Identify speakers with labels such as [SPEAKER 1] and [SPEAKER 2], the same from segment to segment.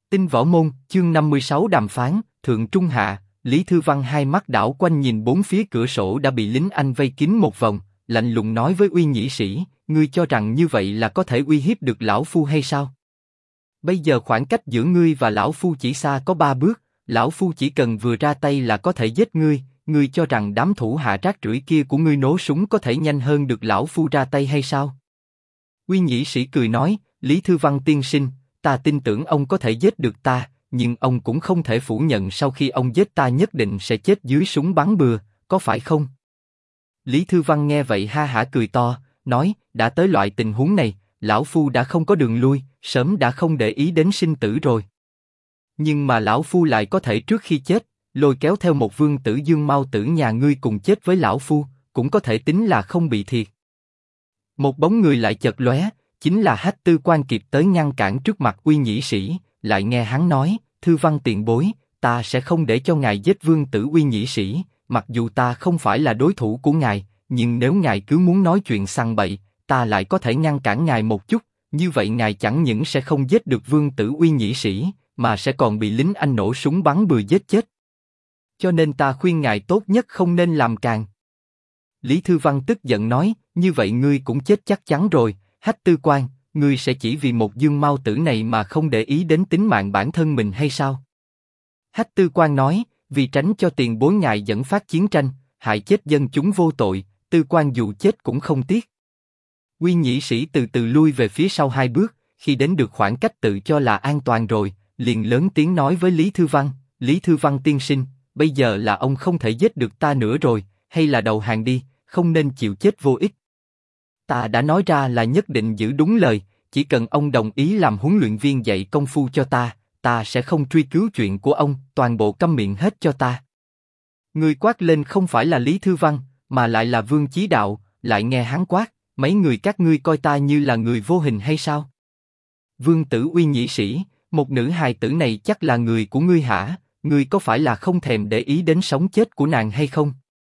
[SPEAKER 1] Tinh Võ Môn, chương 56 đàm phán, thượng trung hạ, Lý Thư Văn hai mắt đảo quanh nhìn bốn phía cửa sổ đã bị lính Anh vây kín một vòng, lạnh lùng nói với Uy Nhĩ Sĩ, ngươi cho rằng như vậy là có thể uy hiếp được lão phu hay sao? Bây giờ khoảng cách giữa ngươi và lão phu chỉ xa có 3 bước, lão phu chỉ cần vừa ra tay là có thể giết ngươi, ngươi cho rằng đám thủ hạ rác rưởi kia của ngươi nổ súng có thể nhanh hơn được lão phu ra tay hay sao? Uy Nhĩ Sĩ cười nói, Lý Thư Văn tiên sinh, ta tin tưởng ông có thể giết được ta, nhưng ông cũng không thể phủ nhận sau khi ông giết ta nhất định sẽ chết dưới súng bắn bừa, có phải không? Lý Thư Văn nghe vậy ha hả cười to, nói, đã tới loại tình huống này, lão phu đã không có đường lui, sớm đã không để ý đến sinh tử rồi. Nhưng mà lão phu lại có thể trước khi chết, lôi kéo theo một vương tử Dương Mao tử nhà ngươi cùng chết với lão phu, cũng có thể tính là không bị thiệt. Một bóng người lại chợt lóe, chính là Hách Tư Quan kịp tới ngăn cản trước mặt Uy Nhĩ Sĩ, lại nghe hắn nói, Thư Văn tiền bối, ta sẽ không để cho ngài giết vương tử Uy Nhĩ Sĩ, mặc dù ta không phải là đối thủ của ngài, nhưng nếu ngài cứ muốn nói chuyện sằng bậy, ta lại có thể ngăn cản ngài một chút, như vậy ngài chẳng những sẽ không giết được vương tử Uy Nhĩ Sĩ, mà sẽ còn bị lính Anh nổ súng bắn bừa giết chết. Cho nên ta khuyên ngài tốt nhất không nên làm càng. Lý Thư Văn tức giận nói, như vậy ngươi cũng chết chắc chắn rồi, Hách Tư Quan, ngươi sẽ chỉ vì một Dương Mao tử này mà không để ý đến tính mạng bản thân mình hay sao? Hách Tư Quan nói, vì tránh cho tiền bối ngài dẫn phát chiến tranh, hại chết dân chúng vô tội, Tư Quan dù chết cũng không tiếc. Uy Nhĩ Sĩ từ từ lui về phía sau 2 bước, khi đến được khoảng cách tự cho là an toàn rồi, liền lớn tiếng nói với Lý Thư Văn, Lý Thư Văn tiên sinh, bây giờ là ông không thể giết được ta nữa rồi, hay là đầu hàng đi, không nên chịu chết vô ích. Ta đã nói ra là nhất định giữ đúng lời, chỉ cần ông đồng ý làm huấn luyện viên dạy công phu cho ta sẽ không truy cứu chuyện của ông, toàn bộ câm miệng hết cho ta. Người quát lên không phải là Lý Thư Văn, mà lại là Vương Chí Đạo, lại nghe hắn quát, mấy người các ngươi coi ta như là người vô hình hay sao? Vương tử Uy Nhĩ Sĩ, một nữ hài tử này chắc là người của ngươi hả? Ngươi có phải là không thèm để ý đến sống chết của nàng hay không?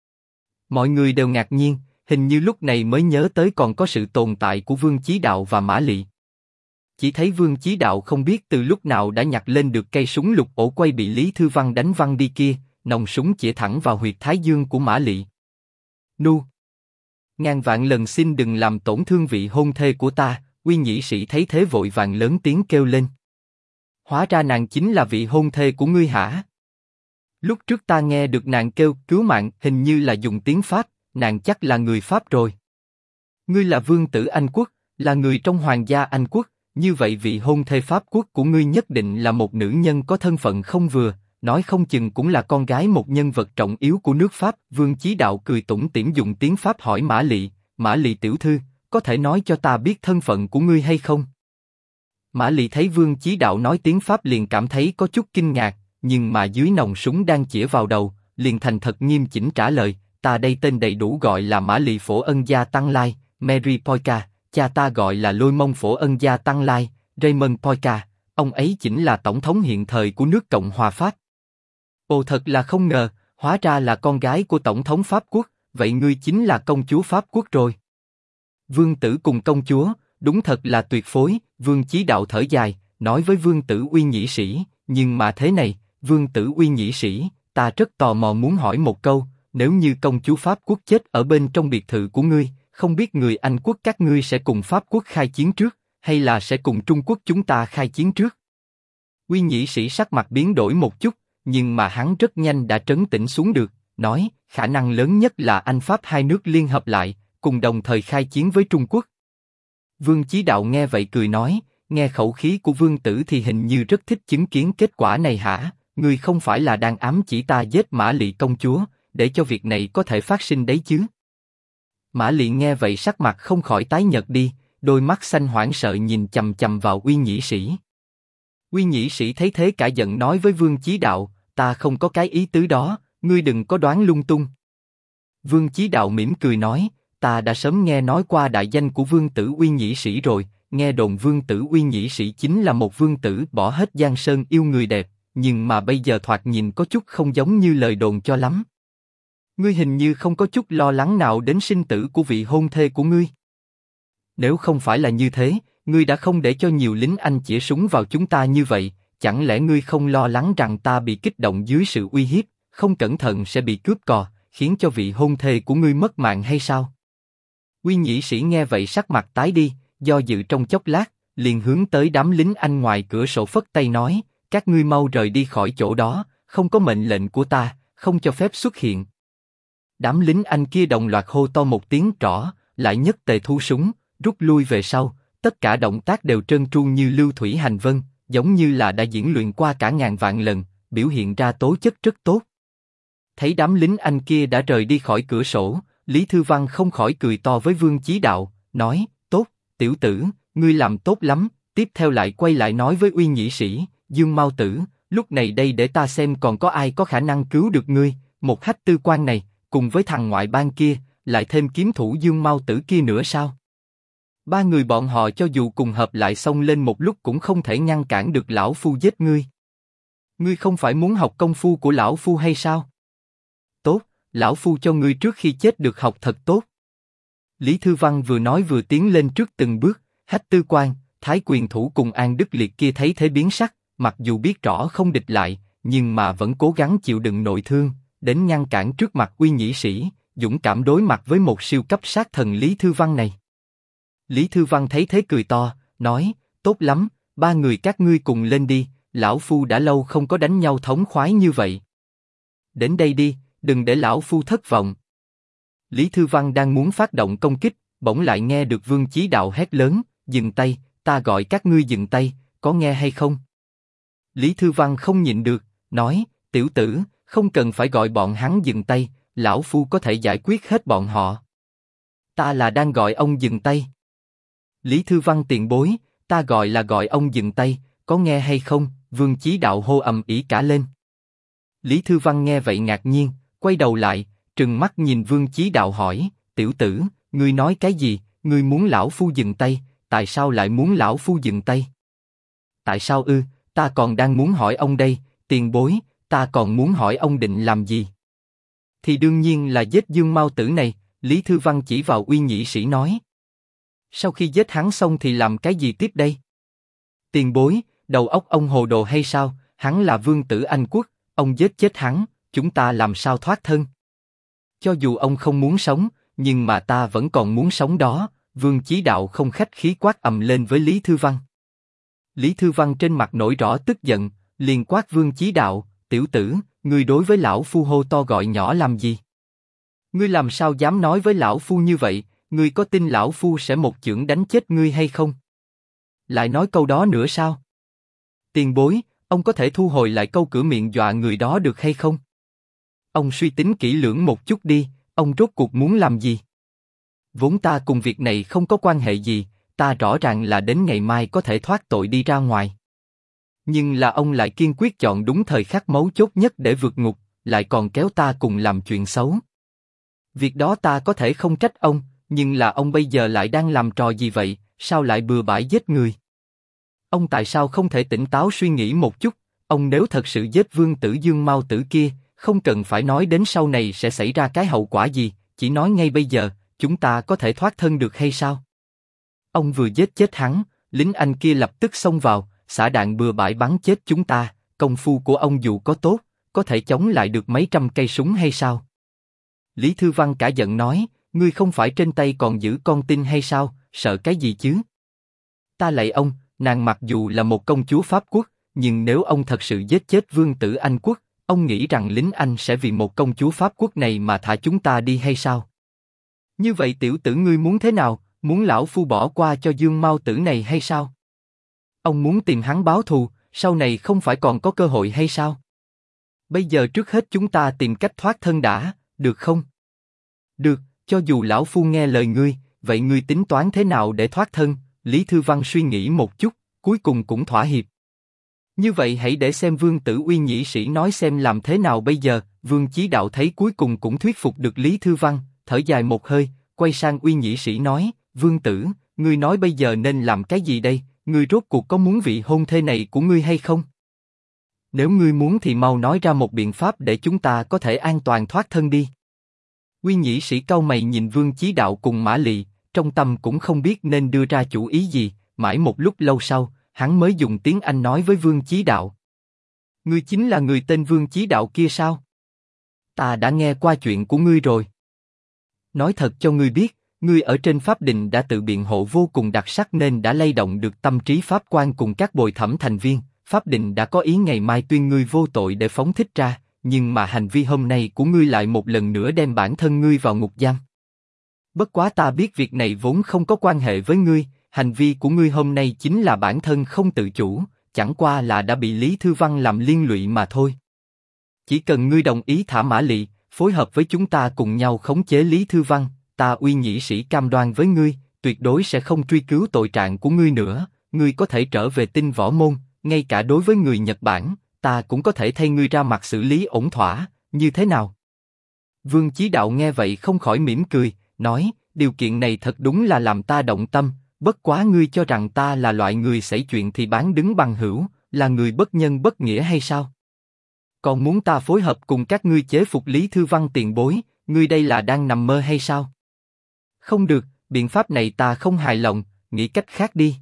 [SPEAKER 1] Mọi người đều ngạc nhiên, hình như lúc này mới nhớ tới còn có sự tồn tại của Vương Chí Đạo và Mã Lị. Chỉ thấy Vương Chí Đạo không biết từ lúc nào đã nhặt lên được cây súng lục ổ quay bị Lý Thư Văn đánh văng đi kia, nòng súng chĩa thẳng vào huyệt thái dương của Mã Lị. Nu! Ngàn vạn lần xin đừng làm tổn thương vị hôn thê của ta, Uy Nhĩ Sĩ thấy thế vội vàng lớn tiếng kêu lên. Hóa ra nàng chính là vị hôn thê của ngươi hả? Lúc trước ta nghe được nàng kêu cứu mạng, hình như là dùng tiếng Pháp, nàng chắc là người Pháp rồi. Ngươi là vương tử Anh quốc, là người trong hoàng gia Anh quốc, như vậy vị hôn thê Pháp quốc của ngươi nhất định là một nữ nhân có thân phận không vừa, nói không chừng cũng là con gái một nhân vật trọng yếu của nước Pháp. Vương Chí Đạo cười tủm tỉm dùng tiếng Pháp hỏi Mã Lị tiểu thư, có thể nói cho ta biết thân phận của ngươi hay không? Mã Lị thấy Vương Chí Đạo nói tiếng Pháp liền cảm thấy có chút kinh ngạc, nhưng mà dưới nòng súng đang chĩa vào đầu, liền thành thật nghiêm chỉnh trả lời, ta đây tên đầy đủ gọi là Mã Lị Phổ Ân Gia Tăng Lai, Mary Poika, cha ta gọi là Lôi Mông Phổ Ân Gia Tăng Lai, Raymond Poika, ông ấy chính là tổng thống hiện thời của nước Cộng hòa Pháp. Ồ, thật là không ngờ, hóa ra là con gái của tổng thống Pháp quốc, vậy ngươi chính là công chúa Pháp quốc rồi. Vương tử cùng công chúa, đúng thật là tuyệt phối. Vương Chí Đạo thở dài, nói với vương tử Uy Nhĩ Sĩ, nhưng mà thế này, vương tử Uy Nhĩ Sĩ, ta rất tò mò muốn hỏi một câu, nếu như công chúa Pháp quốc chết ở bên trong biệt thự của ngươi, không biết người Anh quốc các ngươi sẽ cùng Pháp quốc khai chiến trước, hay là sẽ cùng Trung Quốc chúng ta khai chiến trước? Uy Nhĩ Sĩ sắc mặt biến đổi một chút, nhưng mà hắn rất nhanh đã trấn tĩnh xuống được, nói, khả năng lớn nhất là Anh Pháp hai nước liên hợp lại, cùng đồng thời khai chiến với Trung Quốc. Vương Chí Đạo nghe vậy cười nói, nghe khẩu khí của vương tử thì hình như rất thích chứng kiến kết quả này hả? Ngươi không phải là đang ám chỉ ta giết Mã Lị công chúa, để cho việc này có thể phát sinh đấy chứ? Mã Lị nghe vậy sắc mặt không khỏi tái nhợt đi, đôi mắt xanh hoảng sợ nhìn chằm chằm vào Uy Nhĩ Sĩ. Uy Nhĩ Sĩ thấy thế cả giận nói với Vương Chí Đạo, ta không có cái ý tứ đó, ngươi đừng có đoán lung tung. Vương Chí Đạo mỉm cười nói, ta đã sớm nghe nói qua đại danh của vương tử Uy Nhĩ Sĩ rồi, nghe đồn vương tử Uy Nhĩ Sĩ chính là một vương tử bỏ hết giang sơn yêu người đẹp, nhưng mà bây giờ thoạt nhìn có chút không giống như lời đồn cho lắm. Ngươi hình như không có chút lo lắng nào đến sinh tử của vị hôn thê của ngươi. Nếu không phải là như thế, ngươi đã không để cho nhiều lính Anh chĩa súng vào chúng ta như vậy, chẳng lẽ ngươi không lo lắng rằng ta bị kích động dưới sự uy hiếp, không cẩn thận sẽ bị cướp cò, khiến cho vị hôn thê của ngươi mất mạng hay sao? Uy nhĩ sĩ nghe vậy sắc mặt tái đi, do dự trong chốc lát, liền hướng tới đám lính Anh ngoài cửa sổ phất tay nói, các ngươi mau rời đi khỏi chỗ đó, không có mệnh lệnh của ta, không cho phép xuất hiện. Đám lính Anh kia đồng loạt hô to một tiếng rõ, lại nhất tề thu súng, rút lui về sau, tất cả động tác đều trơn tru như lưu thủy hành vân, giống như là đã diễn luyện qua cả ngàn vạn lần, biểu hiện ra tố chất rất tốt. Thấy đám lính Anh kia đã rời đi khỏi cửa sổ, Lý Thư Văn không khỏi cười to với Vương Chí Đạo, nói, tốt, tiểu tử, ngươi làm tốt lắm. Tiếp theo lại quay lại nói với Uy nhĩ sĩ, Dương Mao Tử, lúc này đây để ta xem còn có ai có khả năng cứu được ngươi. Một Hách Tư Quan này, cùng với thằng ngoại bang kia, lại thêm kiếm thủ Dương Mao Tử kia nữa sao? Ba người bọn họ cho dù cùng hợp lại xông lên một lúc cũng không thể ngăn cản được lão phu giết ngươi. Ngươi không phải muốn học công phu của lão phu hay sao? Tốt, lão phu cho ngươi trước khi chết được học thật tốt. Lý Thư Văn vừa nói vừa tiến lên trước từng bước. Hách Tư Quan, Thái Quyền Thủ cùng An Đức Liệt kia thấy thế biến sắc, mặc dù biết rõ không địch lại, nhưng mà vẫn cố gắng chịu đựng nội thương, đến ngăn cản trước mặt Uy nhĩ sĩ, dũng cảm đối mặt với một siêu cấp sát thần Lý Thư Văn này. Lý Thư Văn thấy thế cười to, nói, tốt lắm, ba người các ngươi cùng lên đi, lão phu đã lâu không có đánh nhau thống khoái như vậy. Đến đây đi, đừng để lão phu thất vọng. Lý Thư Văn đang muốn phát động công kích, bỗng lại nghe được Vương Chí Đạo hét lớn, dừng tay, ta gọi các ngươi dừng tay, có nghe hay không? Lý Thư Văn không nhịn được, nói, tiểu tử, không cần phải gọi bọn hắn dừng tay, lão phu có thể giải quyết hết bọn họ. Ta là đang gọi ông dừng tay. Lý Thư Văn tiền bối, ta gọi là gọi ông dừng tay, có nghe hay không? Vương Chí Đạo hô ầm ĩ cả lên. Lý Thư Văn nghe vậy ngạc nhiên, quay đầu lại, trừng mắt nhìn Vương Chí Đạo hỏi, tiểu tử, ngươi nói cái gì? Ngươi muốn lão phu dừng tay? Tại sao lại muốn lão phu dừng tay? Tại sao ư? Ta còn đang muốn hỏi ông đây, tiền bối, ta còn muốn hỏi ông định làm gì? Thì đương nhiên là giết Dương Mao Tử này. Lý Thư Văn chỉ vào Uy nhĩ sĩ nói. Sau khi giết hắn xong thì làm cái gì tiếp đây? Tiền bối, đầu óc ông hồ đồ hay sao? Hắn là vương tử Anh quốc, ông giết chết hắn, chúng ta làm sao thoát thân? Cho dù ông không muốn sống, nhưng mà ta vẫn còn muốn sống đó. Vương Chí Đạo không khách khí quát ầm lên với Lý Thư Văn. Lý Thư Văn trên mặt nổi rõ tức giận, liền quát Vương Chí Đạo, tiểu tử, ngươi đối với lão phu hô to gọi nhỏ làm gì? Ngươi làm sao dám nói với lão phu như vậy? Ngươi có tin lão phu sẽ một chưởng đánh chết ngươi hay không? Lại nói câu đó nữa sao? Tiền bối, ông có thể thu hồi lại câu cửa miệng dọa người đó được hay không? Ông suy tính kỹ lưỡng một chút đi, ông rốt cuộc muốn làm gì? Vốn ta cùng việc này không có quan hệ gì, ta rõ ràng là đến ngày mai có thể thoát tội đi ra ngoài. Nhưng là ông lại kiên quyết chọn đúng thời khắc mấu chốt nhất để vượt ngục, lại còn kéo ta cùng làm chuyện xấu. Việc đó ta có thể không trách ông, nhưng là ông bây giờ lại đang làm trò gì vậy? Sao lại bừa bãi giết người? Ông tại sao không thể tỉnh táo suy nghĩ một chút? Ông nếu thật sự giết vương tử Dương Mao Tử kia, không cần phải nói đến sau này sẽ xảy ra cái hậu quả gì, chỉ nói ngay bây giờ, chúng ta có thể thoát thân được hay sao? Ông vừa giết chết hắn, lính Anh kia lập tức xông vào, xả đạn bừa bãi bắn chết chúng ta. Công phu của ông dù có tốt, có thể chống lại được mấy trăm cây súng hay sao? Lý Thư Văn cả giận nói, ngươi không phải trên tay còn giữ con tin hay sao? Sợ cái gì chứ? Ta lạy ông, nàng mặc dù là một công chúa Pháp quốc, nhưng nếu ông thật sự giết chết vương tử Anh quốc, ông nghĩ rằng lính Anh sẽ vì một công chúa Pháp quốc này mà thả chúng ta đi hay sao? Như vậy tiểu tử ngươi muốn thế nào? Muốn lão phu bỏ qua cho Dương Mao Tử này hay sao? Ông muốn tìm hắn báo thù, sau này không phải còn có cơ hội hay sao? Bây giờ trước hết chúng ta tìm cách thoát thân đã, được không? Được, cho dù lão phu nghe lời ngươi, vậy ngươi tính toán thế nào để thoát thân? Lý Thư Văn suy nghĩ một chút, cuối cùng cũng thỏa hiệp. Như vậy hãy để xem vương tử Uy nhĩ sĩ nói xem làm thế nào bây giờ. Vương Chí Đạo thấy cuối cùng cũng thuyết phục được Lý Thư Văn, thở dài một hơi, quay sang Uy nhĩ sĩ nói, vương tử, ngươi nói bây giờ nên làm cái gì đây? Ngươi rốt cuộc có muốn vị hôn thê này của ngươi hay không? Nếu ngươi muốn thì mau nói ra một biện pháp để chúng ta có thể an toàn thoát thân đi. Uy nhĩ sĩ cau mày nhìn Vương Chí Đạo cùng Mã Lị, trong tâm cũng không biết nên đưa ra chủ ý gì. Mãi một lúc lâu sau, hắn mới dùng tiếng Anh nói với Vương Chí Đạo, ngươi chính là người tên Vương Chí Đạo kia sao? Ta đã nghe qua chuyện của ngươi rồi. Nói thật cho ngươi biết, ngươi ở trên pháp đình đã tự biện hộ vô cùng đặc sắc nên đã lay động được tâm trí pháp quan cùng các bồi thẩm thành viên. Pháp đình đã có ý ngày mai tuyên ngươi vô tội để phóng thích ra, nhưng mà hành vi hôm nay của ngươi lại một lần nữa đem bản thân ngươi vào ngục giam. Bất quá ta biết việc này vốn không có quan hệ với ngươi, hành vi của ngươi hôm nay chính là bản thân không tự chủ, chẳng qua là đã bị Lý Thư Văn làm liên lụy mà thôi. Chỉ cần ngươi đồng ý thả Mã Lị, phối hợp với chúng ta cùng nhau khống chế Lý Thư Văn, ta Uy Nhĩ Sĩ cam đoan với ngươi, tuyệt đối sẽ không truy cứu tội trạng của ngươi nữa, ngươi có thể trở về Tinh Võ Môn, ngay cả đối với người Nhật Bản, ta cũng có thể thay ngươi ra mặt xử lý ổn thỏa, như thế nào? Vương Chí Đạo nghe vậy không khỏi mỉm cười, nói, điều kiện này thật đúng là làm ta động tâm, bất quá ngươi cho rằng ta là loại người xảy chuyện thì bán đứng bằng hữu, là người bất nhân bất nghĩa hay sao? Còn muốn ta phối hợp cùng các ngươi chế phục Lý Thư Văn tiền bối, ngươi đây là đang nằm mơ hay sao? Không được, biện pháp này ta không hài lòng, nghĩ cách khác đi.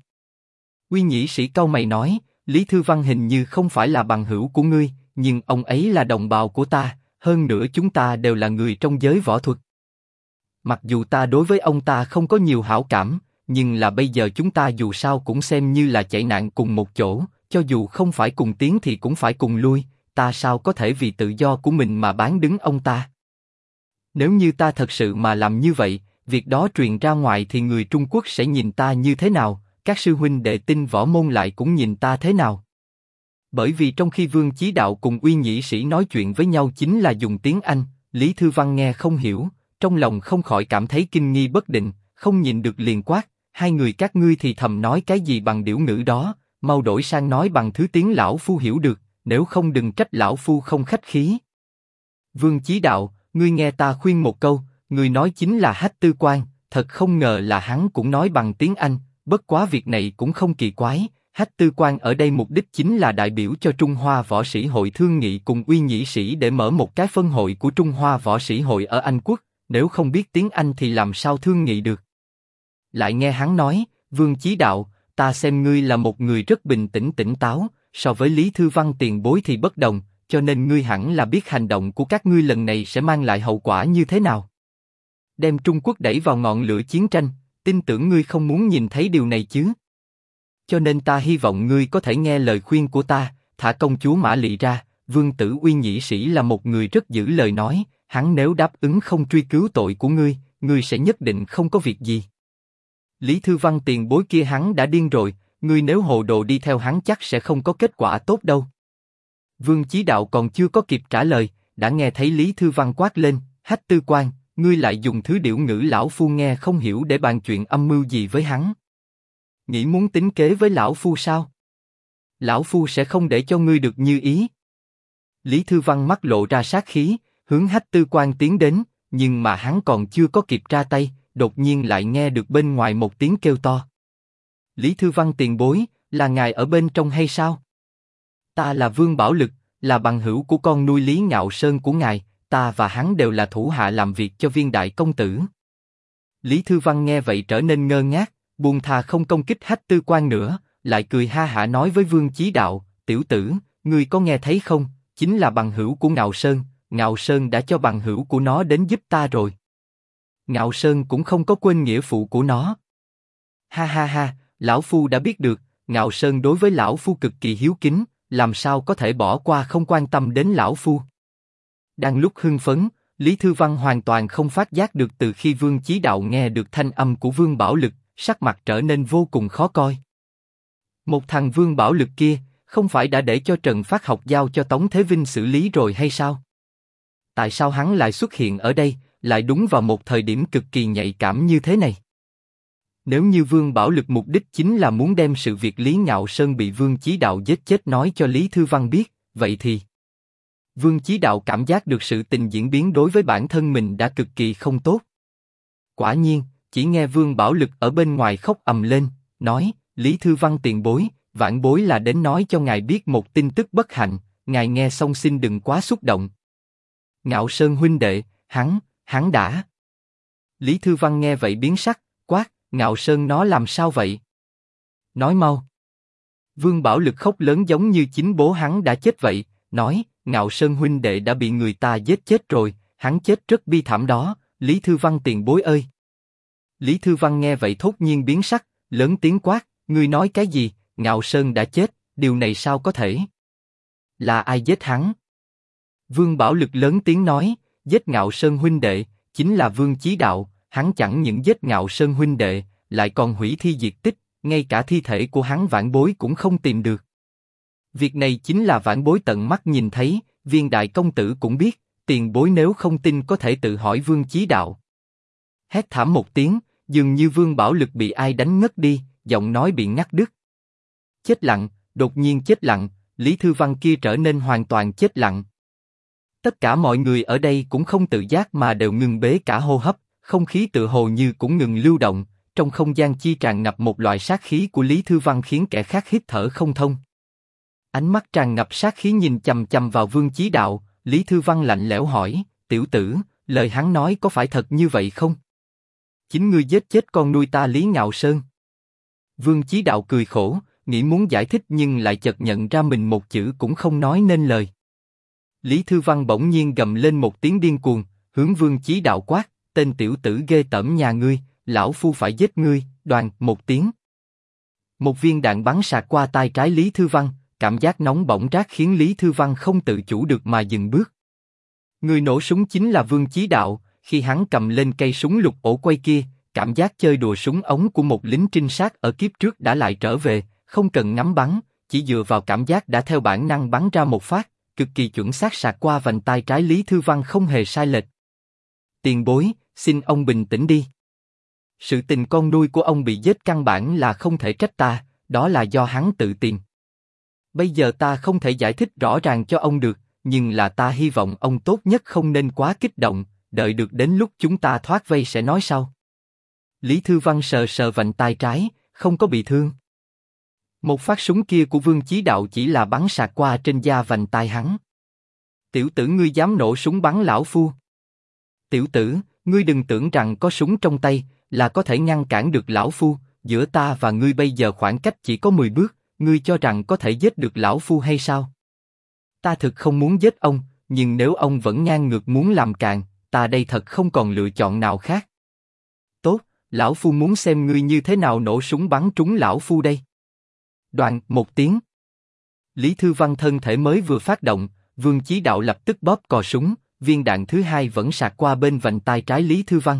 [SPEAKER 1] Uy Nhĩ Sĩ cau mày nói, Lý Thư Văn hình như không phải là bằng hữu của ngươi, nhưng ông ấy là đồng bào của ta, hơn nữa chúng ta đều là người trong giới võ thuật. Mặc dù ta đối với ông ta không có nhiều hảo cảm, nhưng là bây giờ chúng ta dù sao cũng xem như là chạy nạn cùng một chỗ, cho dù không phải cùng tiến thì cũng phải cùng lui, ta sao có thể vì tự do của mình mà bán đứng ông ta? Nếu như ta thật sự mà làm như vậy, việc đó truyền ra ngoài thì người Trung Quốc sẽ nhìn ta như thế nào, các sư huynh đệ Tinh Võ Môn lại cũng nhìn ta thế nào? Bởi vì trong khi Vương Chí Đạo cùng Uy Nhĩ Sĩ nói chuyện với nhau chính là dùng tiếng Anh, Lý Thư Văn nghe không hiểu, trong lòng không khỏi cảm thấy kinh nghi bất định, không nhìn được liền quát, hai người các ngươi thì thầm nói cái gì bằng điểu ngữ đó, mau đổi sang nói bằng thứ tiếng lão phu hiểu được, nếu không đừng trách lão phu không khách khí. Vương Chí Đạo, ngươi nghe ta khuyên một câu, ngươi nói chính là Hách Tư Quan, thật không ngờ là hắn cũng nói bằng tiếng Anh, bất quá việc này cũng không kỳ quái. Hách Tư Quan ở đây mục đích chính là đại biểu cho Trung Hoa Võ Sĩ Hội thương nghị cùng Uy Nhĩ Sĩ để mở một cái phân hội của Trung Hoa Võ Sĩ Hội ở Anh Quốc, nếu không biết tiếng Anh thì làm sao thương nghị được. Lại nghe hắn nói, Vương Chí Đạo, ta xem ngươi là một người rất bình tĩnh tỉnh táo, so với Lý Thư Văn tiền bối thì bất đồng, cho nên ngươi hẳn là biết hành động của các ngươi lần này sẽ mang lại hậu quả như thế nào. Đem Trung Quốc đẩy vào ngọn lửa chiến tranh, tin tưởng ngươi không muốn nhìn thấy điều này chứ. Cho nên ta hy vọng ngươi có thể nghe lời khuyên của ta, thả công chúa Mã Lị ra. Vương tử Uy Nhĩ Sĩ là một người rất giữ lời nói, hắn nếu đáp ứng không truy cứu tội của ngươi, ngươi sẽ nhất định không có việc gì. Lý Thư Văn tiền bối kia hắn đã điên rồi, ngươi nếu hồ đồ đi theo hắn chắc sẽ không có kết quả tốt đâu. Vương Chí Đạo còn chưa có kịp trả lời, đã nghe thấy Lý Thư Văn quát lên, Hách Tư Quan, ngươi lại dùng thứ điểu ngữ lão phu nghe không hiểu để bàn chuyện âm mưu gì với hắn. Nghĩ muốn tính kế với lão phu sao? Lão phu sẽ không để cho ngươi được như ý. Lý Thư Văn mắt lộ ra sát khí, hướng Hách Tư Quan tiến đến, nhưng mà hắn còn chưa có kịp ra tay, đột nhiên lại nghe được bên ngoài một tiếng kêu to. Lý Thư Văn tiền bối, là ngài ở bên trong hay sao? Ta là Vương Bảo Lực, là bằng hữu của con nuôi Lý Ngạo Sơn của ngài, ta và hắn đều là thủ hạ làm việc cho Viên đại công tử. Lý Thư Văn nghe vậy trở nên ngơ ngác, buông thà không công kích Hách Tư Quan nữa, lại cười ha hả nói với Vương Chí Đạo, tiểu tử, ngươi có nghe thấy không? Chính là bằng hữu của Ngạo Sơn đã cho bằng hữu của nó đến giúp ta rồi. Ngạo Sơn cũng không có quên nghĩa phụ của nó. Ha ha ha, lão phu đã biết được, Ngạo Sơn đối với lão phu cực kỳ hiếu kính, làm sao có thể bỏ qua không quan tâm đến lão phu. Đang lúc hưng phấn, Lý Thư Văn hoàn toàn không phát giác được từ khi Vương Chí Đạo nghe được thanh âm của Vương Bảo Lực, sắc mặt trở nên vô cùng khó coi. Một thằng Vương Bảo Lực kia, không phải đã để cho Trần Phát Học giao cho Tống Thế Vinh xử lý rồi hay sao? Tại sao hắn lại xuất hiện ở đây, lại đúng vào một thời điểm cực kỳ nhạy cảm như thế này? Nếu như Vương Bảo Lực mục đích chính là muốn đem sự việc Lý Ngạo Sơn bị Vương Chí Đạo giết chết nói cho Lý Thư Văn biết, vậy thì Vương Chí Đạo cảm giác được sự tình diễn biến đối với bản thân mình đã cực kỳ không tốt. Quả nhiên, chỉ nghe Vương Bảo Lực ở bên ngoài khóc ầm lên, nói, Lý Thư Văn tiền bối, vãn bối là đến nói cho ngài biết một tin tức bất hạnh, ngài nghe xong xin đừng quá xúc động. Ngạo Sơn huynh đệ, hắn đã. Lý Thư Văn nghe vậy biến sắc, quát, Ngạo Sơn nó làm sao vậy? Nói mau. Vương Bảo Lực khóc lớn giống như chính bố hắn đã chết vậy, nói, Ngạo Sơn huynh đệ đã bị người ta giết chết rồi, hắn chết rất bi thảm đó, Lý Thư Văn tiền bối ơi. Lý Thư Văn nghe vậy thốt nhiên biến sắc, lớn tiếng quát, ngươi nói cái gì, Ngạo Sơn đã chết, điều này sao có thể? Là ai giết hắn? Vương Bảo Lực lớn tiếng nói, giết Ngạo Sơn huynh đệ, chính là Vương Chí Đạo, hắn chẳng những giết Ngạo Sơn huynh đệ, lại còn hủy thi diệt tích, ngay cả thi thể của hắn vãn bối cũng không tìm được. Việc này chính là vãn bối tận mắt nhìn thấy, Viên đại công tử cũng biết, tiền bối nếu không tin có thể tự hỏi Vương Chí Đạo. Hét thảm một tiếng, dường như Vương Bảo Lực bị ai đánh ngất đi, giọng nói bị ngắt đứt. Chết lặng, đột nhiên chết lặng, Lý Thư Văn kia trở nên hoàn toàn chết lặng. Tất cả mọi người ở đây cũng không tự giác mà đều ngừng bế cả hô hấp, không khí tựa hồ như cũng ngừng lưu động, trong không gian chi tràn ngập một loại sát khí của Lý Thư Văn khiến kẻ khác hít thở không thông. Ánh mắt tràn ngập sát khí nhìn chằm chằm vào Vương Chí Đạo, Lý Thư Văn lạnh lẽo hỏi, tiểu tử, lời hắn nói có phải thật như vậy không? Chính ngươi giết chết con nuôi ta Lý Ngạo Sơn. Vương Chí Đạo cười khổ, nghĩ muốn giải thích nhưng lại chợt nhận ra mình một chữ cũng không nói nên lời. Lý Thư Văn bỗng nhiên gầm lên một tiếng điên cuồng, hướng Vương Chí Đạo quát, tên tiểu tử ghê tởm nhà ngươi, lão phu phải giết ngươi, đoàn, một tiếng. Một viên đạn bắn sạc qua tai trái Lý Thư Văn, cảm giác nóng bỏng rát khiến Lý Thư Văn không tự chủ được mà dừng bước. Người nổ súng chính là Vương Chí Đạo, khi hắn cầm lên cây súng lục ổ quay kia, cảm giác chơi đùa súng ống của một lính trinh sát ở kiếp trước đã lại trở về, không cần ngắm bắn, chỉ dựa vào cảm giác đã theo bản năng bắn ra một phát, cực kỳ chuẩn xác sạc qua vành tai trái Lý Thư Văn không hề sai lệch. Tiền bối, xin ông bình tĩnh đi. Sự tình con nuôi của ông bị giết căn bản là không thể trách ta, đó là do hắn tự tìm. Bây giờ ta không thể giải thích rõ ràng cho ông được, nhưng là ta hy vọng ông tốt nhất không nên quá kích động, đợi được đến lúc chúng ta thoát vây sẽ nói sau. Lý Thư Văn sờ sờ vành tai trái, không có bị thương. Một phát súng kia của Vương Chí Đạo chỉ là bắn sạc qua trên da vành tai hắn. Tiểu tử ngươi dám nổ súng bắn lão phu? Tiểu tử, ngươi đừng tưởng rằng có súng trong tay là có thể ngăn cản được lão phu, giữa ta và ngươi bây giờ khoảng cách chỉ có 10 bước, ngươi cho rằng có thể giết được lão phu hay sao? Ta thực không muốn giết ông, nhưng nếu ông vẫn ngang ngược muốn làm càn, ta đây thật không còn lựa chọn nào khác. Tốt, lão phu muốn xem ngươi như thế nào nổ súng bắn trúng lão phu đây. Đoạn, một tiếng. Lý Thư Văn thân thể mới vừa phát động, Vương Chí Đạo lập tức bóp cò súng, viên đạn thứ hai vẫn sạc qua bên vành tai trái Lý Thư Văn.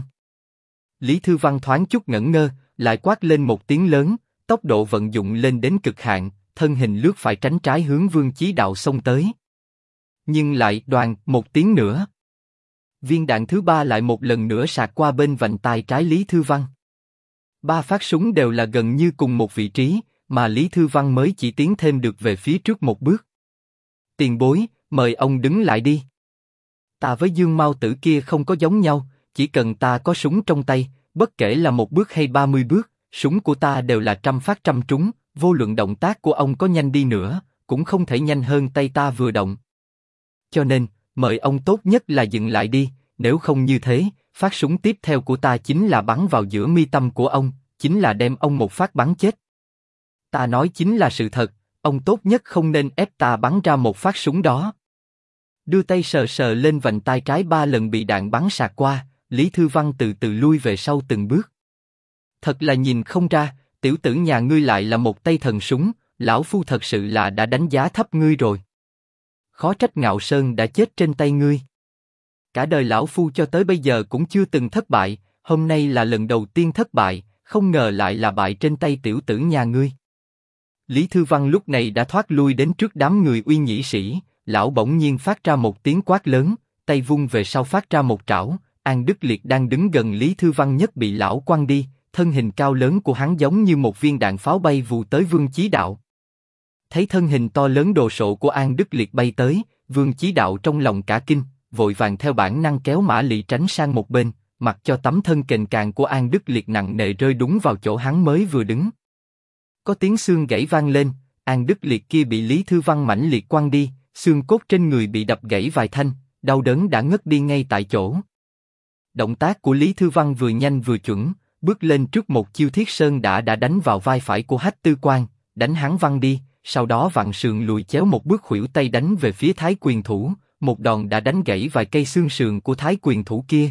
[SPEAKER 1] Lý Thư Văn thoáng chút ngẩn ngơ, lại quát lên một tiếng lớn, tốc độ vận dụng lên đến cực hạn, thân hình lướt phải tránh trái hướng Vương Chí Đạo xông tới. Nhưng lại đoàn, một tiếng nữa. Viên đạn thứ ba lại một lần nữa sạc qua bên vành tai trái Lý Thư Văn. Ba phát súng đều là gần như cùng một vị trí, mà Lý Thư Văn mới chỉ tiến thêm được về phía trước một bước. Tiền bối, mời ông đứng lại đi. Ta với Dương Mao Tử kia không có giống nhau, chỉ cần ta có súng trong tay, bất kể là một bước hay 30 bước, súng của ta đều là trăm phát trăm trúng, vô luận động tác của ông có nhanh đi nữa, cũng không thể nhanh hơn tay ta vừa động. Cho nên, mời ông tốt nhất là dừng lại đi, nếu không như thế, phát súng tiếp theo của ta chính là bắn vào giữa mi tâm của ông, chính là đem ông một phát bắn chết. Ta nói chính là sự thật, ông tốt nhất không nên ép ta bắn ra một phát súng đó. Đưa tay sờ sờ lên vành tai trái 3 lần bị đạn bắn sạc qua, Lý Thư Văn từ từ lui về sau từng bước. Thật là nhìn không ra, tiểu tử nhà ngươi lại là một tay thần súng, lão phu thật sự là đã đánh giá thấp ngươi rồi. Khó trách Ngạo Sơn đã chết trên tay ngươi. Cả đời lão phu cho tới bây giờ cũng chưa từng thất bại, hôm nay là lần đầu tiên thất bại, không ngờ lại là bại trên tay tiểu tử nhà ngươi. Lý Thư Văn lúc này đã thoát lui đến trước đám người Uy Nhĩ Sĩ, lão bỗng nhiên phát ra một tiếng quát lớn, tay vung về sau phát ra một trảo, An Đức Liệt đang đứng gần Lý Thư Văn nhất bị lão quăng đi, thân hình cao lớn của hắn giống như một viên đạn pháo bay vù tới Vương Chí Đạo. Thấy thân hình to lớn đồ sộ của An Đức Liệt bay tới, Vương Chí Đạo trong lòng cả kinh, vội vàng theo bản năng kéo Mã Lị tránh sang một bên, mặc cho tấm thân kềnh càng của An Đức Liệt nặng nề rơi đúng vào chỗ hắn mới vừa đứng. Có tiếng xương gãy vang lên, An Đức Liệt kia bị Lý Thư Văn mãnh liệt quăng đi, xương cốt trên người bị đập gãy vài thanh, đau đớn đã ngất đi ngay tại chỗ. Động tác của Lý Thư Văn vừa nhanh vừa chuẩn, bước lên trước một chiêu Thiết Sơn đã đánh vào vai phải của Hách Tư Quang, đánh hắn văng đi, sau đó vặn sườn lùi chéo một bước khuỷu tay đánh về phía Thái quyền thủ, một đòn đã đánh gãy vài cây xương sườn của Thái quyền thủ kia.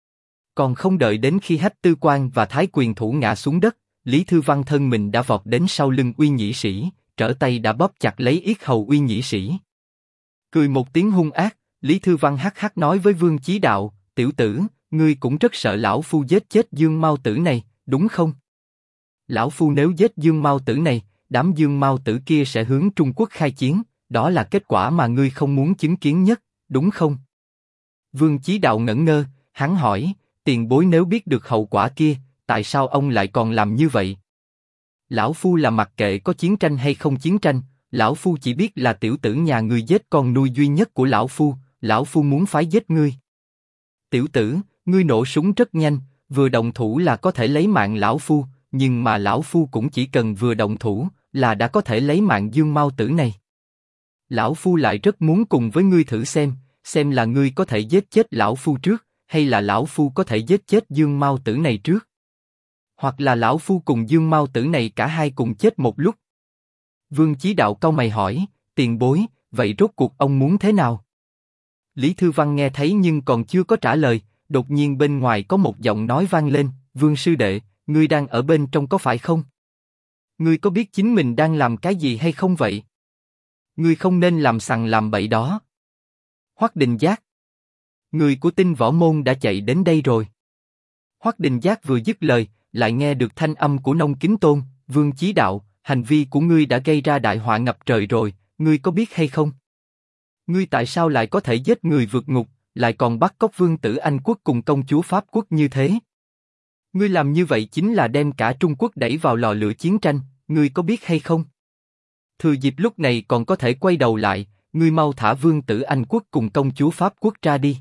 [SPEAKER 1] Còn không đợi đến khi Hách Tư Quan và Thái quyền thủ ngã xuống đất, Lý Thư Văn thân mình đã vọt đến sau lưng Uy Nhĩ Sĩ, trở tay đã bóp chặt lấy yết hầu Uy Nhĩ Sĩ. Cười một tiếng hung ác, Lý Thư Văn hắc hắc nói với Vương Chí Đạo, tiểu tử, ngươi cũng rất sợ lão phu giết chết Dương Mao Tử này, đúng không? Lão phu nếu giết Dương Mao Tử này, đám Dương Mao Tử kia sẽ hướng Trung Quốc khai chiến, đó là kết quả mà ngươi không muốn chứng kiến nhất, đúng không? Vương Chí Đạo ngẩn ngơ, hắn hỏi, tiền bối nếu biết được hậu quả kia, tại sao ông lại còn làm như vậy? Lão phu là mặc kệ có chiến tranh hay không chiến tranh, lão phu chỉ biết là tiểu tử nhà ngươi giết con nuôi duy nhất của lão phu muốn phái giết ngươi. Tiểu tử, ngươi nổ súng rất nhanh, vừa động thủ là có thể lấy mạng lão phu, nhưng mà lão phu cũng chỉ cần vừa động thủ là đã có thể lấy mạng Dương Mao Tử này. Lão phu lại rất muốn cùng với ngươi thử xem là ngươi có thể giết chết lão phu trước, hay là lão phu có thể giết chết Dương Mao Tử này trước, hoặc là lão phu cùng Dương Mao Tử này cả hai cùng chết một lúc. Vương Chí Đạo cau mày hỏi, tiền bối, vậy rốt cuộc ông muốn thế nào? Lý Thư Văn nghe thấy nhưng còn chưa có trả lời, đột nhiên bên ngoài có một giọng nói vang lên, Vương sư đệ, ngươi đang ở bên trong có phải không? Ngươi có biết chính mình đang làm cái gì hay không vậy? Ngươi không nên làm sằng làm bậy đó. Hoắc Đình Giác, người của Tinh Võ Môn đã chạy đến đây rồi. Hoắc Đình Giác vừa dứt lời, lại nghe được thanh âm của Nông Kính Tôn, Vương Chí Đạo, hành vi của ngươi đã gây ra đại họa ngập trời rồi, ngươi có biết hay không? Ngươi tại sao lại có thể giết người vượt ngục, lại còn bắt cóc vương tử Anh quốc cùng công chúa Pháp quốc như thế? Ngươi làm như vậy chính là đem cả Trung Quốc đẩy vào lò lửa chiến tranh, ngươi có biết hay không? Thừa dịp lúc này còn có thể quay đầu lại, ngươi mau thả vương tử Anh quốc cùng công chúa Pháp quốc ra đi.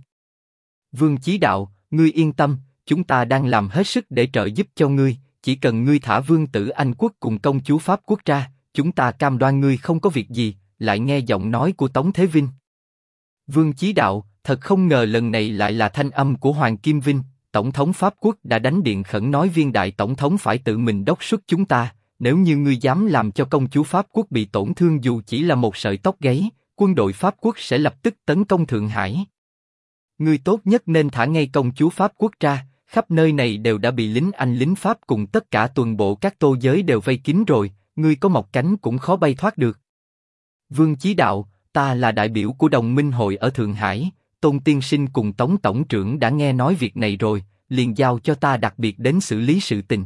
[SPEAKER 1] Vương Chí Đạo, ngươi yên tâm, chúng ta đang làm hết sức để trợ giúp cho ngươi, chỉ cần ngươi thả vương tử Anh quốc cùng công chúa Pháp quốc ra, chúng ta cam đoan ngươi không có việc gì. Lại nghe giọng nói của Tống Thế Vinh. Vương Chí Đạo, thật không ngờ lần này lại là thanh âm của Hoàng Kim Vinh, Tổng thống Pháp quốc đã đánh điện khẩn nói Viên đại tổng thống phải tự mình đốc xuất chúng ta, nếu như ngươi dám làm cho công chúa Pháp quốc bị tổn thương dù chỉ là một sợi tóc gáy, quân đội Pháp quốc sẽ lập tức tấn công Thượng Hải. Ngươi tốt nhất nên thả ngay công chúa Pháp quốc ra, khắp nơi này đều đã bị lính Anh lính Pháp cùng tất cả tuần bộ các tô giới đều vây kín rồi, ngươi có mọc cánh cũng khó bay thoát được. Vương Chí Đạo, ta là đại biểu của đồng minh hội ở Thượng Hải, Tôn tiên sinh cùng Tống tổng trưởng đã nghe nói việc này rồi, liền giao cho ta đặc biệt đến xử lý sự tình.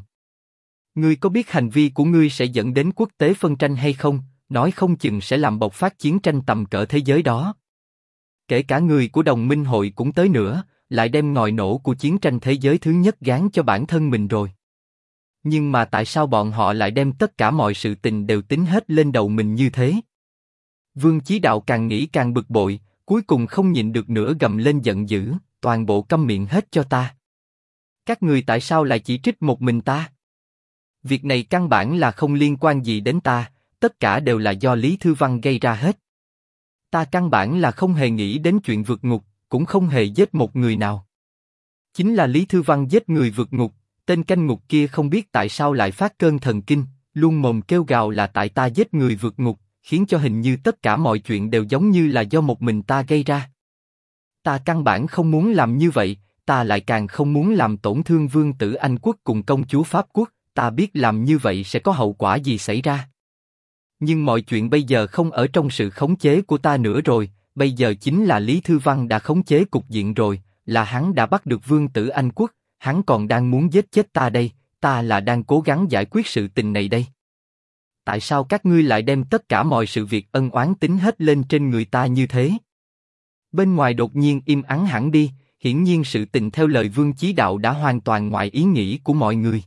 [SPEAKER 1] Ngươi có biết hành vi của ngươi sẽ dẫn đến quốc tế phân tranh hay không? Nói không chừng sẽ làm bộc phát chiến tranh tầm cỡ thế giới đó. Kể cả người của đồng minh hội cũng tới nữa, lại đem ngòi nổ của chiến tranh thế giới thứ nhất gán cho bản thân mình rồi. Nhưng mà tại sao bọn họ lại đem tất cả mọi sự tình đều tính hết lên đầu mình như thế? Vương Chí Đạo càng nghĩ càng bực bội, cuối cùng không nhịn được nữa gầm lên giận dữ, toàn bộ câm miệng hết cho ta. Các người tại sao lại chỉ trích một mình ta? Việc này căn bản là không liên quan gì đến ta, tất cả đều là do Lý Thư Văn gây ra hết. Ta căn bản là không hề nghĩ đến chuyện vượt ngục, cũng không hề giết một người nào. Chính là Lý Thư Văn giết người vượt ngục, tên canh ngục kia không biết tại sao lại phát cơn thần kinh, luôn mồm kêu gào là tại ta giết người vượt ngục, khiến cho hình như tất cả mọi chuyện đều giống như là do một mình ta gây ra. Ta căn bản không muốn làm như vậy, ta lại càng không muốn làm tổn thương vương tử Anh quốc cùng công chúa Pháp quốc, ta biết làm như vậy sẽ có hậu quả gì xảy ra. Nhưng mọi chuyện bây giờ không ở trong sự khống chế của ta nữa rồi, bây giờ chính là Lý Thư Văn đã khống chế cục diện rồi, là hắn đã bắt được vương tử Anh quốc, hắn còn đang muốn giết chết ta đây, ta là đang cố gắng giải quyết sự tình này đây. Tại sao các ngươi lại đem tất cả mọi sự việc ân oán tính hết lên trên người ta như thế? Bên ngoài đột nhiên im ắng hẳn đi, hiển nhiên sự tình theo lời Vương Chí Đạo đã hoàn toàn ngoài ý nghĩ của mọi người.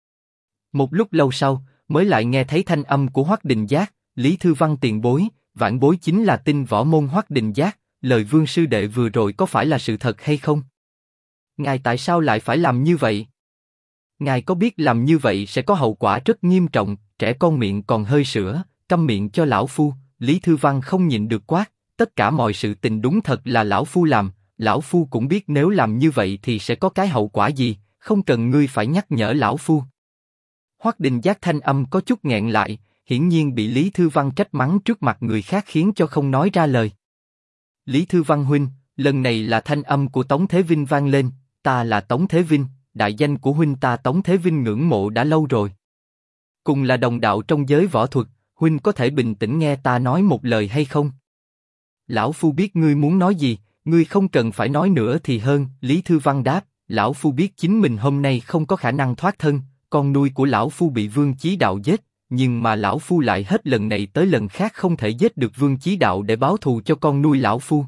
[SPEAKER 1] Một lúc lâu sau, mới lại nghe thấy thanh âm của Hoắc Đình Giác, Lý Thư Văn tiền bối, vãn bối chính là Tinh Võ Môn Hoắc Đình Giác, lời Vương sư đệ vừa rồi có phải là sự thật hay không? Ngài tại sao lại phải làm như vậy? Ngài có biết làm như vậy sẽ có hậu quả rất nghiêm trọng, trẻ con miệng còn hơi sữa, câm miệng cho lão phu. Lý Thư Văn không nhịn được quát, tất cả mọi sự tình đúng thật là lão phu làm, lão phu cũng biết nếu làm như vậy thì sẽ có cái hậu quả gì, không cần ngươi phải nhắc nhở lão phu. Hoắc Đình Giác thanh âm có chút nghẹn lại, hiển nhiên bị Lý Thư Văn trách mắng trước mặt người khác khiến cho không nói ra lời. Lý Thư Văn huynh, lần này là thanh âm của Tống Thế Vinh vang lên, ta là Tống Thế Vinh, đại danh của huynh ta Tống Thế Vinh ngưỡng mộ đã lâu rồi. Cùng là đồng đạo trong giới võ thuật, huynh có thể bình tĩnh nghe ta nói một lời hay không? Lão phu biết ngươi muốn nói gì, ngươi không cần phải nói nữa thì hơn. Lý Thư Văn đáp, lão phu biết chính mình hôm nay không có khả năng thoát thân, con nuôi của lão phu bị Vương Chí Đạo giết, nhưng mà lão phu lại hết lần này tới lần khác không thể giết được Vương Chí Đạo để báo thù cho con nuôi lão phu.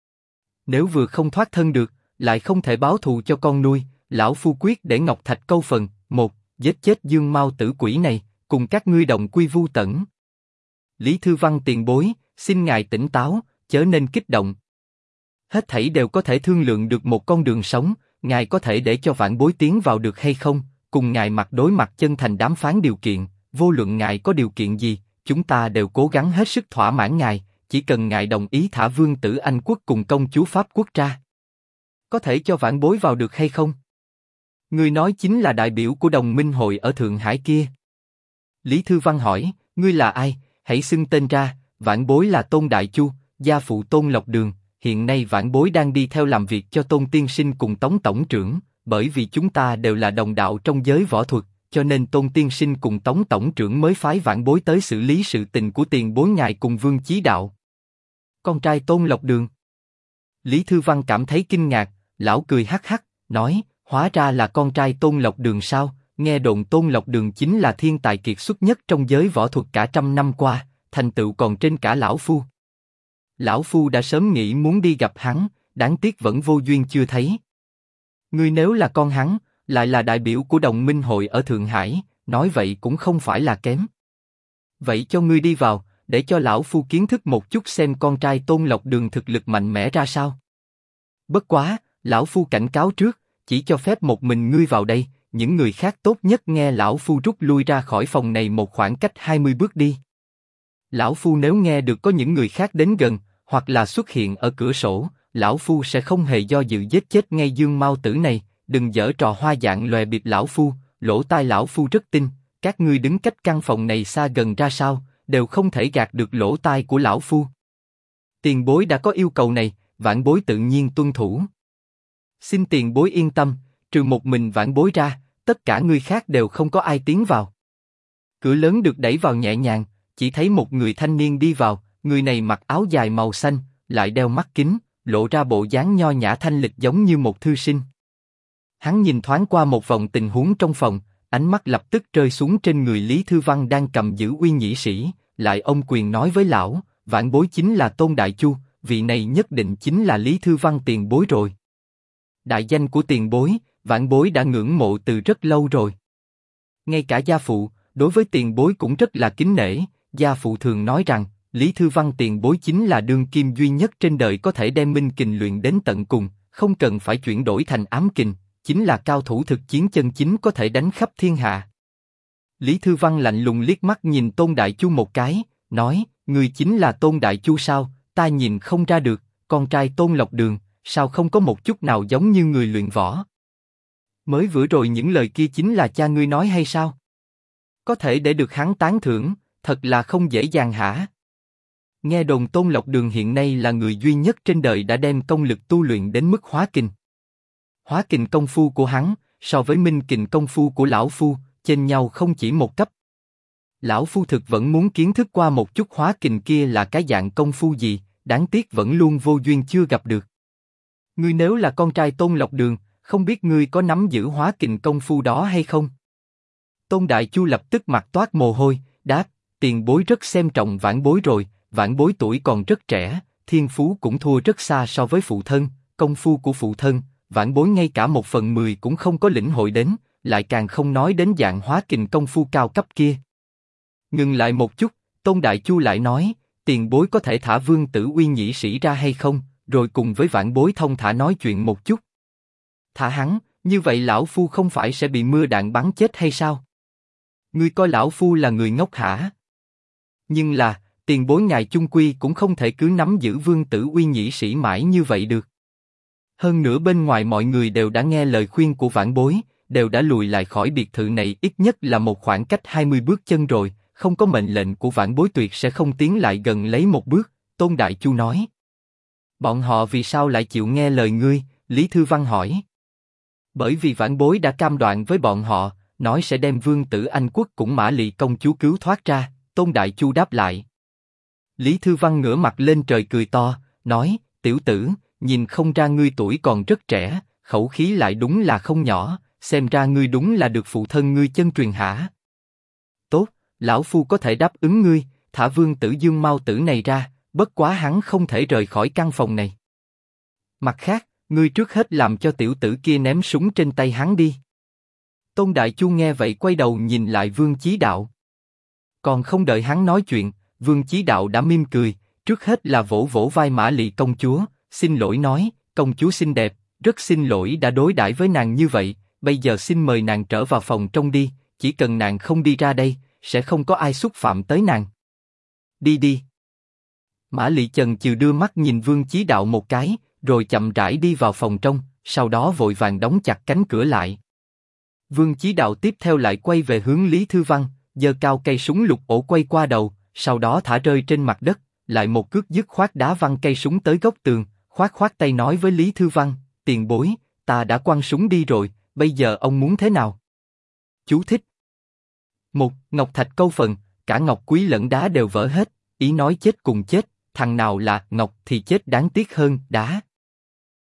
[SPEAKER 1] Nếu vừa không thoát thân được, lại không thể báo thù cho con nuôi, lão phu quyết để Ngọc Thạch câu phần, một, giết chết Dương Mao tử quỷ này, cùng các ngươi đồng quy vu tận. Lý Thư Văn tiền bối, xin ngài tỉnh táo, chớ nên kích động. Hết thảy đều có thể thương lượng được một con đường sống, ngài có thể để cho vãn bối tiến vào được hay không? Cùng ngài mặt đối mặt chân thành đàm phán điều kiện, vô luận ngài có điều kiện gì, chúng ta đều cố gắng hết sức thỏa mãn ngài, chỉ cần ngài đồng ý thả Vương tử Anh quốc cùng công chúa Pháp quốc ra. Có thể cho vãn bối vào được hay không? Ngươi nói chính là đại biểu của đồng minh hội ở Thượng Hải kia. Lý Thư Văn hỏi, ngươi là ai? Hãy xưng tên ra. Vãn bối là Tôn Đại Chu, gia phụ Tôn Lộc Đường. Hiện nay vãn bối đang đi theo làm việc cho Tôn tiên sinh cùng Tống tổng trưởng, bởi vì chúng ta đều là đồng đạo trong giới võ thuật, cho nên Tôn tiên sinh cùng Tống tổng trưởng mới phái vãn bối tới xử lý sự tình của tiền bối ngài cùng Vương Chí Đạo. Con trai Tôn Lộc Đường. Lý Thư Văn cảm thấy kinh ngạc, lão cười hắc hắc, nói, hóa ra là con trai Tôn Lộc Đường sao? Nghe đồn Tôn Lộc Đường chính là thiên tài kiệt xuất nhất trong giới võ thuật cả trăm năm qua, thành tựu còn trên cả lão phu. Lão phu đã sớm nghĩ muốn đi gặp hắn, đáng tiếc vẫn vô duyên chưa thấy. Ngươi nếu là con hắn, lại là đại biểu của đồng minh hội ở Thượng Hải, nói vậy cũng không phải là kém. Vậy cho ngươi đi vào, để cho lão phu kiến thức một chút xem con trai Tôn Lộc Đường thực lực mạnh mẽ ra sao. Bất quá, lão phu cảnh cáo trước, chỉ cho phép một mình ngươi vào đây, những người khác tốt nhất nghe lão phu rút lui ra khỏi phòng này một khoảng cách 20 bước đi. Lão phu nếu nghe được có những người khác đến gần, hoặc là xuất hiện ở cửa sổ, lão phu sẽ không hề do dự giết chết ngay Dương Mao tử này. Đừng giở trò hoa dạng lòe bịp lão phu, lỗ tai lão phu rất tin, các ngươi đứng cách căn phòng này xa gần ra sao, đều không thể gạt được lỗ tai của lão phu. Tiền bối đã có yêu cầu này, vãn bối tự nhiên tuân thủ. Xin tiền bối yên tâm, trừ một mình vãn bối ra, tất cả người khác đều không có ai tiến vào. Cửa lớn được đẩy vào nhẹ nhàng, chỉ thấy một người thanh niên đi vào, người này mặc áo dài màu xanh, lại đeo mắt kính, lộ ra bộ dáng nho nhã thanh lịch giống như một thư sinh. Hắn nhìn thoáng qua một vòng tình huống trong phòng, ánh mắt lập tức rơi xuống trên người Lý Thư Văn đang cầm giữ Uy Nhĩ Sĩ, lại ôm quyền nói với lão, vãn bối chính là Tôn Đại Chu, vị này nhất định chính là Lý Thư Văn tiền bối rồi. Đại danh của tiền bối, vãn bối đã ngưỡng mộ từ rất lâu rồi. Ngay cả gia phụ, đối với tiền bối cũng rất là kính nể, gia phụ thường nói rằng, Lý Thư Văn tiền bối chính là đương kim duy nhất trên đời có thể đem minh kình luyện đến tận cùng, không cần phải chuyển đổi thành ám kình, chính là cao thủ thực chiến chân chính có thể đánh khắp thiên hạ. Lý Thư Văn lạnh lùng liếc mắt nhìn Tôn Đại Chu một cái, nói, người chính là Tôn Đại Chu sao? Ta nhìn không ra được, con trai Tôn Lộc Đường, sao không có một chút nào giống như người luyện võ? Mới vừa rồi những lời kia chính là cha ngươi nói hay sao? Có thể để được hắn tán thưởng, thật là không dễ dàng hả? Nghe đồn Tôn Lộc Đường hiện nay là người duy nhất trên đời đã đem công lực tu luyện đến mức hóa kình. Hóa kình công phu của hắn, so với minh kình công phu của lão phu, chênh nhau không chỉ một cấp. Lão phu thực vẫn muốn kiến thức qua một chút hóa kình kia là cái dạng công phu gì, đáng tiếc vẫn luôn vô duyên chưa gặp được. Ngươi nếu là con trai Tôn Lộc Đường, không biết ngươi có nắm giữ hóa kình công phu đó hay không? Tôn Đại Chu lập tức mặt toát mồ hôi, đáp, tiền bối rất xem trọng vãn bối rồi, vãn bối tuổi còn rất trẻ, thiên phú cũng thua rất xa so với phụ thân, công phu của phụ thân, vãn bối ngay cả 1/10 cũng không có lĩnh hội đến, lại càng không nói đến dạng hóa kình công phu cao cấp kia. Ngừng lại một chút, Tôn Đại Chu lại nói, tiền bối có thể thả Vương tử Uy Nhĩ Sĩ ra hay không, rồi cùng với vãn bối thông thả nói chuyện một chút. Thả hắn, như vậy lão phu không phải sẽ bị mưa đạn bắn chết hay sao? Ngươi coi lão phu là người ngốc hả? Nhưng là, tiền bối ngài chung quy cũng không thể cứ nắm giữ Vương tử Uy Nhĩ Sĩ mãi như vậy được. Hơn nữa bên ngoài mọi người đều đã nghe lời khuyên của vãn bối, đều đã lùi lại khỏi biệt thự này ít nhất là một khoảng cách 20 bước chân rồi, không có mệnh lệnh của vãn bối tuyệt sẽ không tiến lại gần lấy một bước, Tôn Đại Chu nói. Bọn họ vì sao lại chịu nghe lời ngươi? Lý Thư Văn hỏi. Bởi vì vãn bối đã cam đoan với bọn họ, nói sẽ đem vương tử Anh quốc cùng Mã Lị công chúa cứu thoát ra, Tôn Đại Chu đáp lại. Lý Thư Văn ngửa mặt lên trời cười to, nói, tiểu tử, nhìn không ra ngươi tuổi còn rất trẻ, khẩu khí lại đúng là không nhỏ, xem ra ngươi đúng là được phụ thân ngươi chân truyền hả? Tốt, lão phu có thể đáp ứng ngươi, thả vương tử Dương Mao tử này ra, bất quá hắn không thể rời khỏi căn phòng này. Mặt khác, ngươi trước hết làm cho tiểu tử kia ném súng trên tay hắn đi. Tôn Đại Chu nghe vậy quay đầu nhìn lại Vương Chí Đạo. Còn không đợi hắn nói chuyện, Vương Chí Đạo đã mỉm cười, trước hết là vỗ vỗ vai Mã Lị công chúa, xin lỗi nói, công chúa xinh đẹp, rất xin lỗi đã đối đãi với nàng như vậy, bây giờ xin mời nàng trở vào phòng trong đi, chỉ cần nàng không đi ra đây, sẽ không có ai xúc phạm tới nàng. Đi đi. Mã Lị chần chừ đưa mắt nhìn Vương Chí Đạo một cái, rồi chậm rãi đi vào phòng trong, sau đó vội vàng đóng chặt cánh cửa lại. Vương Chí Đạo tiếp theo lại quay về hướng Lý Thư Văn, giơ cao cây súng lục ổ quay qua đầu, sau đó thả rơi trên mặt đất, lại một cước dứt khoát đá văng cây súng tới góc tường, khoát khoát tay nói với Lý Thư Văn, tiền bối, ta đã quăng súng đi rồi, bây giờ ông muốn thế nào? Chú thích. Một, ngọc thạch câu phần, cả ngọc quý lẫn đá đều vỡ hết, ý nói chết cùng chết, thằng nào là ngọc thì chết đáng tiếc hơn đá.